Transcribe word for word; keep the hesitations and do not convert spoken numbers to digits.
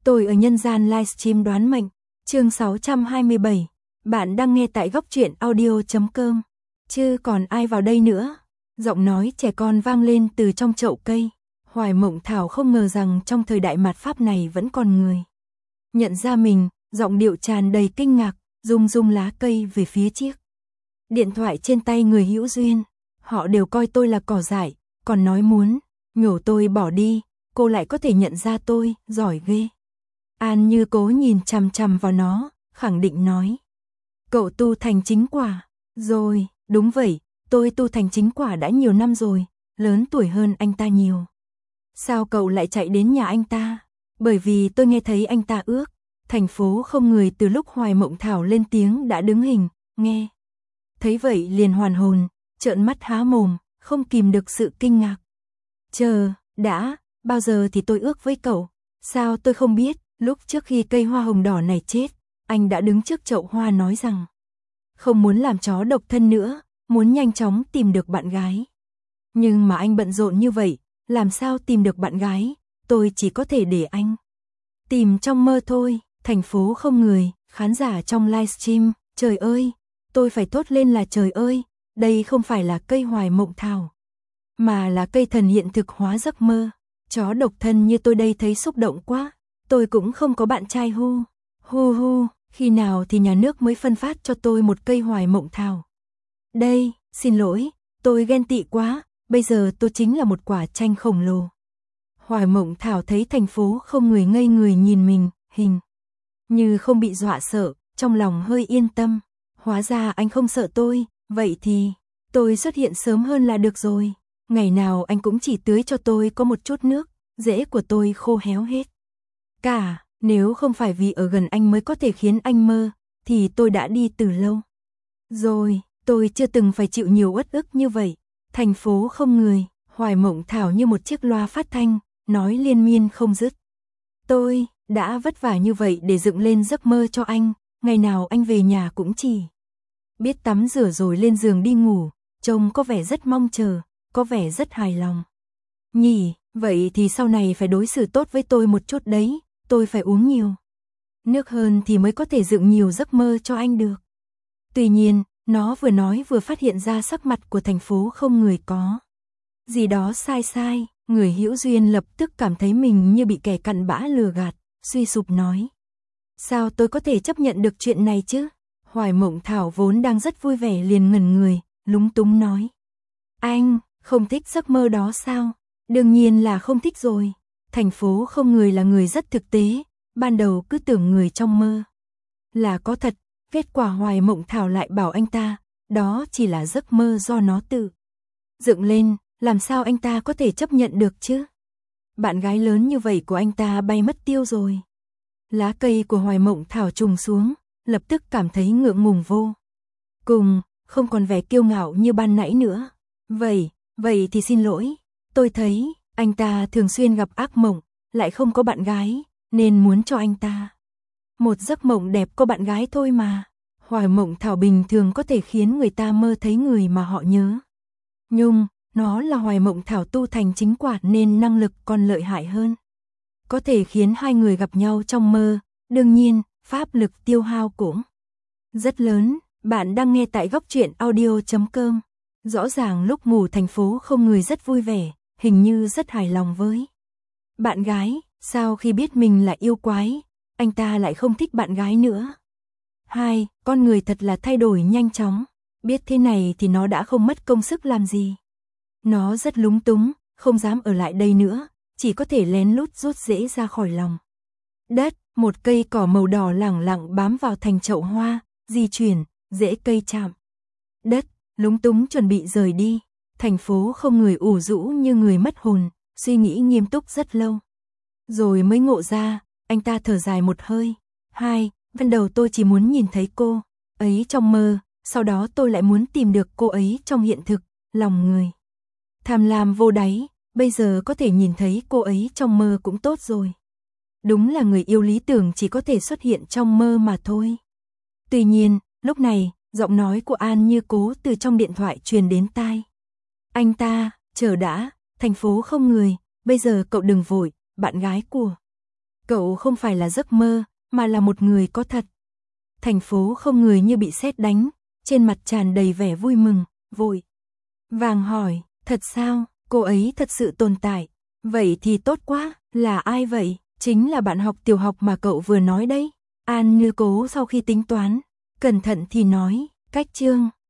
Tôi ở nhân gian livestream đoán mệnh, chương sáu trăm hai mươi bảy. Bạn đang nghe tại góc truyện audio chấm com. Chứ còn ai vào đây nữa? Giọng nói trẻ con vang lên từ trong chậu cây. Hoài Mộng Thảo không ngờ rằng trong thời đại mạt Pháp này vẫn còn người. Nhận ra mình, giọng điệu tràn đầy kinh ngạc, rung rung lá cây về phía chiếc điện thoại trên tay người hữu duyên. Họ đều coi tôi là cỏ dại, còn nói muốn nhổ tôi bỏ đi. Cô lại có thể nhận ra tôi, giỏi ghê. An Như Cố nhìn chằm chằm vào nó, khẳng định nói. Cậu tu thành chính quả. Rồi, đúng vậy, tôi tu thành chính quả đã nhiều năm rồi, lớn tuổi hơn anh ta nhiều. Sao cậu lại chạy đến nhà anh ta? Bởi vì tôi nghe thấy anh ta ước thành phố không người từ lúc Hoài Mộng Thảo lên tiếng đã đứng hình, nghe. Thấy vậy liền hoàn hồn, trợn mắt há mồm, không kìm được sự kinh ngạc. Chờ, đã, bao giờ thì tôi ước với cậu? Sao tôi không biết, lúc trước khi cây hoa hồng đỏ này chết, anh đã đứng trước chậu hoa nói rằng không muốn làm chó độc thân nữa, muốn nhanh chóng tìm được bạn gái. Nhưng mà anh bận rộn như vậy, làm sao tìm được bạn gái, tôi chỉ có thể để anh tìm trong mơ thôi. Thành phố không người, khán giả trong livestream, trời ơi, tôi phải thốt lên là trời ơi, đây không phải là cây Hoài Mộng Thảo, mà là cây thần hiện thực hóa giấc mơ. Chó độc thân như tôi đây thấy xúc động quá, tôi cũng không có bạn trai hu, hu hu, khi nào thì nhà nước mới phân phát cho tôi một cây Hoài Mộng Thảo. Đây, xin lỗi, tôi ghen tị quá, bây giờ tôi chính là một quả chanh khổng lồ. Hoài Mộng Thảo thấy thành phố không người ngây người nhìn mình, hình như không bị dọa sợ, trong lòng hơi yên tâm. Hóa ra anh không sợ tôi, vậy thì tôi xuất hiện sớm hơn là được rồi. Ngày nào anh cũng chỉ tưới cho tôi có một chút nước, rễ của tôi khô héo hết. Cả, nếu không phải vì ở gần anh mới có thể khiến anh mơ, thì tôi đã đi từ lâu. Rồi, tôi chưa từng phải chịu nhiều uất ức như vậy. Thành phố không người, Hoài Mộng Thảo như một chiếc loa phát thanh, nói liên miên không dứt. Tôi đã vất vả như vậy để dựng lên giấc mơ cho anh, ngày nào anh về nhà cũng chỉ biết tắm rửa rồi lên giường đi ngủ, trông có vẻ rất mong chờ, có vẻ rất hài lòng. Nhỉ, vậy thì sau này phải đối xử tốt với tôi một chút đấy, tôi phải uống nhiều nước hơn thì mới có thể dựng nhiều giấc mơ cho anh được. Tuy nhiên, nó vừa nói vừa phát hiện ra sắc mặt của thành phố không người có gì đó sai sai, người hữu duyên lập tức cảm thấy mình như bị kẻ cặn bã lừa gạt, suy sụp nói. Sao tôi có thể chấp nhận được chuyện này chứ? Hoài Mộng Thảo vốn đang rất vui vẻ liền ngẩn người, lúng túng nói. Anh, không thích giấc mơ đó sao? Đương nhiên là không thích rồi. Thành phố không người là người rất thực tế, ban đầu cứ tưởng người trong mơ là có thật, kết quả Hoài Mộng Thảo lại bảo anh ta, đó chỉ là giấc mơ do nó tự dựng lên, làm sao anh ta có thể chấp nhận được chứ? Bạn gái lớn như vậy của anh ta bay mất tiêu rồi. Lá cây của Hoài Mộng Thảo trùng xuống, lập tức cảm thấy ngượng ngùng vô cùng, không còn vẻ kiêu ngạo như ban nãy nữa. Vậy, vậy thì xin lỗi, tôi thấy anh ta thường xuyên gặp ác mộng, lại không có bạn gái, nên muốn cho anh ta một giấc mộng đẹp có bạn gái thôi mà. Hoài Mộng Thảo bình thường có thể khiến người ta mơ thấy người mà họ nhớ. Nhưng, nó là Hoài Mộng Thảo tu thành chính quả nên năng lực còn lợi hại hơn. Có thể khiến hai người gặp nhau trong mơ, đương nhiên, pháp lực tiêu hao cũng rất lớn. Bạn đang nghe tại góc truyện audio chấm com. Rõ ràng lúc ngủ thành phố không người rất vui vẻ, hình như rất hài lòng với bạn gái, sao khi biết mình là yêu quái, anh ta lại không thích bạn gái nữa. Hai, con người thật là thay đổi nhanh chóng, biết thế này thì nó đã không mất công sức làm gì. Nó rất lúng túng, không dám ở lại đây nữa, chỉ có thể lén lút rút rễ ra khỏi lòng đất. Một cây cỏ màu đỏ lẳng lặng bám vào thành chậu hoa, di chuyển, rễ cây chạm đất, lúng túng chuẩn bị rời đi. Thành phố không người ủ rũ như người mất hồn, suy nghĩ nghiêm túc rất lâu. Rồi mới ngộ ra, anh ta thở dài một hơi. Hai, ban đầu tôi chỉ muốn nhìn thấy cô ấy trong mơ, sau đó tôi lại muốn tìm được cô ấy trong hiện thực, lòng người tham lam vô đáy, bây giờ có thể nhìn thấy cô ấy trong mơ cũng tốt rồi. Đúng là người yêu lý tưởng chỉ có thể xuất hiện trong mơ mà thôi. Tuy nhiên, lúc này, giọng nói của An Như Cố từ trong điện thoại truyền đến tai anh ta. Chờ đã, thành phố không người, bây giờ cậu đừng vội, bạn gái của Cậu không phải là giấc mơ, mà là một người có thật. Thành phố không người như bị sét đánh, trên mặt tràn đầy vẻ vui mừng, vội vàng hỏi, thật sao, cô ấy thật sự tồn tại. Vậy thì tốt quá, là ai vậy? Chính là bạn học tiểu học mà cậu vừa nói đấy. An Như Cố sau khi tính toán, cẩn thận thì nói, cách Trương